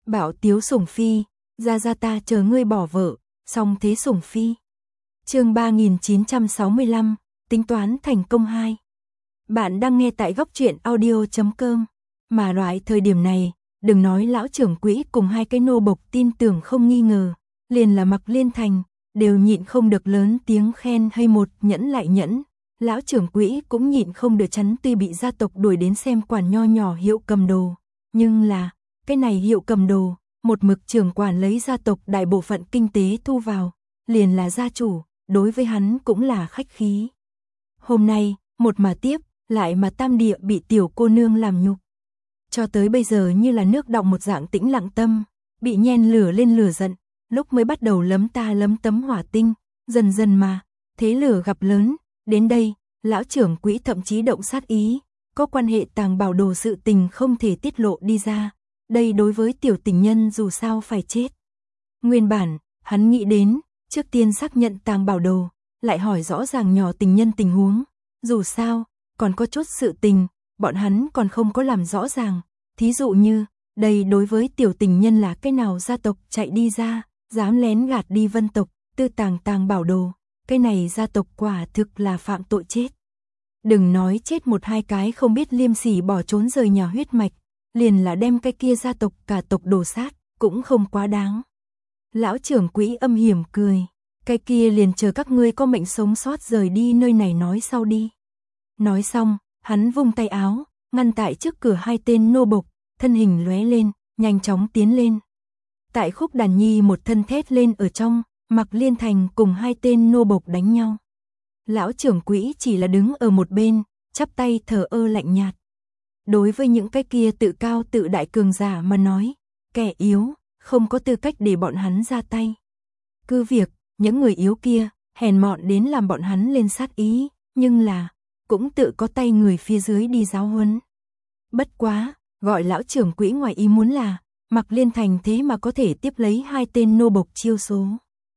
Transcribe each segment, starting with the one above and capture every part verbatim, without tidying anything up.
Bảo Tiếu Sủng Phi, ra ra ta chờ ngươi bỏ vợ, song thế Sủng Phi. Chương ba nghìn chín trăm sáu mươi lăm, tính toán thành công hai. Bạn đang nghe tại góc truyện audio chấm com. Mà loại thời điểm này, đừng nói lão trưởng quỹ cùng hai cái nô bộc tin tưởng không nghi ngờ, liền là Mặc Liên Thành, đều nhịn không được lớn tiếng khen hay một nhẫn lại nhẫn. Lão trưởng quỹ cũng nhịn không được chắn, tuy bị gia tộc đuổi đến xem quản nho nhỏ hiệu cầm đồ, nhưng là, cái này hiệu cầm đồ, một mực trưởng quản lấy gia tộc đại bộ phận kinh tế thu vào, liền là gia chủ, đối với hắn cũng là khách khí. Hôm nay, một mà tiếp, lại mà tam địa bị tiểu cô nương làm nhục. Cho tới bây giờ như là nước đọng một dạng tĩnh lặng tâm, bị nhen lửa lên lửa giận, lúc mới bắt đầu lấm ta lấm tấm hỏa tinh, dần dần mà, thế lửa gặp lớn, đến đây, lão trưởng quỹ thậm chí động sát ý, có quan hệ tàng bảo đồ sự tình không thể tiết lộ đi ra, đây đối với tiểu tình nhân dù sao phải chết. Nguyên bản, hắn nghĩ đến, trước tiên xác nhận tàng bảo đồ, lại hỏi rõ ràng nhỏ tình nhân tình huống, dù sao, còn có chút sự tình, bọn hắn còn không có làm rõ ràng, thí dụ như, đây đối với tiểu tình nhân là cái nào gia tộc chạy đi ra, dám lén gạt đi vân tộc, tư tàng tàng bảo đồ, cái này gia tộc quả thực là phạm tội chết. Đừng nói chết một hai cái không biết liêm sỉ bỏ trốn rời nhà huyết mạch, liền là đem cái kia gia tộc cả tộc đổ sát, cũng không quá đáng. Lão trưởng quỹ âm hiểm cười, cái kia liền chờ các ngươi có mệnh sống sót rời đi nơi này nói sau đi. Nói xong, hắn vung tay áo, ngăn tại trước cửa hai tên nô bộc, thân hình lóe lên, nhanh chóng tiến lên. Tại Khúc Đàn Nhi một thân thét lên ở trong, Mặc Liên Thành cùng hai tên nô bộc đánh nhau. Lão trưởng quỹ chỉ là đứng ở một bên, chắp tay thờ ơ lạnh nhạt. Đối với những cái kia tự cao tự đại cường giả mà nói, kẻ yếu, không có tư cách để bọn hắn ra tay. Cứ việc, những người yếu kia, hèn mọn đến làm bọn hắn lên sát ý, nhưng là, cũng tự có tay người phía dưới đi giáo huấn. Bất quá, gọi lão trưởng quỹ ngoài ý muốn là, Mặc Liên Thành thế mà có thể tiếp lấy hai tên nô bộc chiêu số.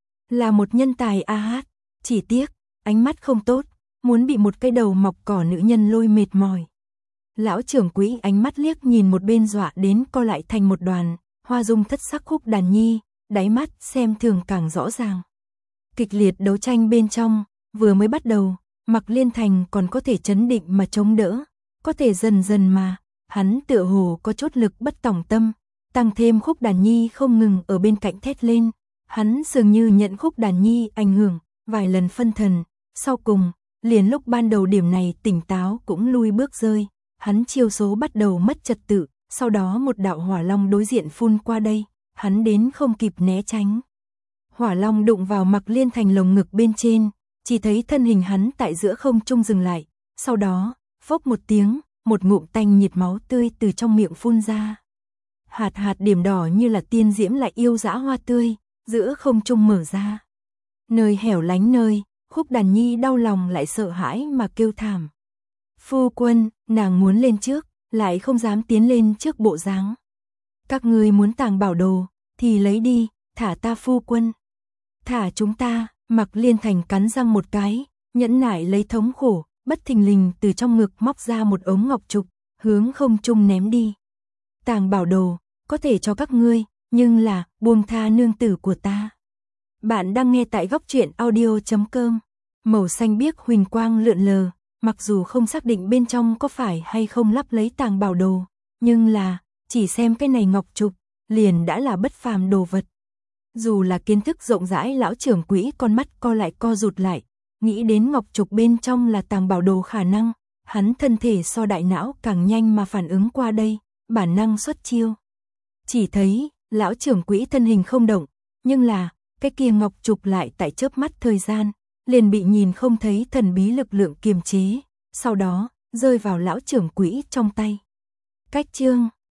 Là một nhân tài a hát, chỉ tiếc, ánh mắt không tốt, muốn bị một cái đầu mọc cỏ nữ nhân lôi mệt mỏi. Lão trưởng quỹ ánh mắt liếc nhìn một bên dọa đến co lại thành một đoàn, hoa dung thất sắc Khúc Đàn Nhi, đáy mắt xem thường càng rõ ràng. Kịch liệt đấu tranh bên trong, vừa mới bắt đầu, Mặc Liên Thành còn có thể chấn định mà chống đỡ, có thể dần dần mà, hắn tựa hồ có chút lực bất tòng tâm, tăng thêm Khúc Đàn Nhi không ngừng ở bên cạnh thét lên, hắn dường như nhận Khúc Đàn Nhi ảnh hưởng, vài lần phân thần, sau cùng, liền lúc ban đầu điểm này tỉnh táo cũng lui bước rơi, hắn chiêu số bắt đầu mất trật tự, sau đó một đạo hỏa long đối diện phun qua đây, hắn đến không kịp né tránh. Hỏa long đụng vào Mặc Liên Thành lồng ngực bên trên, chỉ thấy thân hình hắn tại giữa không trung dừng lại, sau đó, phốc một tiếng, một ngụm tanh nhiệt máu tươi từ trong miệng phun ra. Hạt hạt điểm đỏ như là tiên diễm lại yêu dã hoa tươi, giữa không trung mở ra. Nơi hẻo lánh nơi, Khúc Đàn Nhi đau lòng lại sợ hãi mà kêu thảm. Phu quân, nàng muốn lên trước, lại không dám tiến lên trước bộ dáng. Các ngươi muốn tàng bảo đồ, thì lấy đi, thả ta phu quân. Thả chúng ta, Mặc Liên Thành cắn răng một cái, nhẫn nại lấy thống khổ, bất thình lình từ trong ngực móc ra một ống ngọc trục, hướng không trung ném đi. Tàng bảo đồ, có thể cho các ngươi, nhưng là, buông tha nương tử của ta. Bạn đang nghe tại góc truyện audio chấm com. Màu xanh biếc huỳnh quang lượn lờ, mặc dù không xác định bên trong có phải hay không lắp lấy tàng bảo đồ, nhưng là, chỉ xem cái này ngọc trục, liền đã là bất phàm đồ vật. Dù là kiến thức rộng rãi lão trưởng quỹ con mắt co lại co rụt lại, nghĩ đến ngọc trục bên trong là tàng bảo đồ khả năng, hắn thân thể so đại não càng nhanh mà phản ứng qua đây, bản năng xuất chiêu. Chỉ thấy, lão trưởng quỹ thân hình không động, nhưng là, cái kia ngọc trục lại tại chớp mắt thời gian, liền bị nhìn không thấy thần bí lực lượng kiềm chế, sau đó, rơi vào lão trưởng quỹ trong tay. Cách chương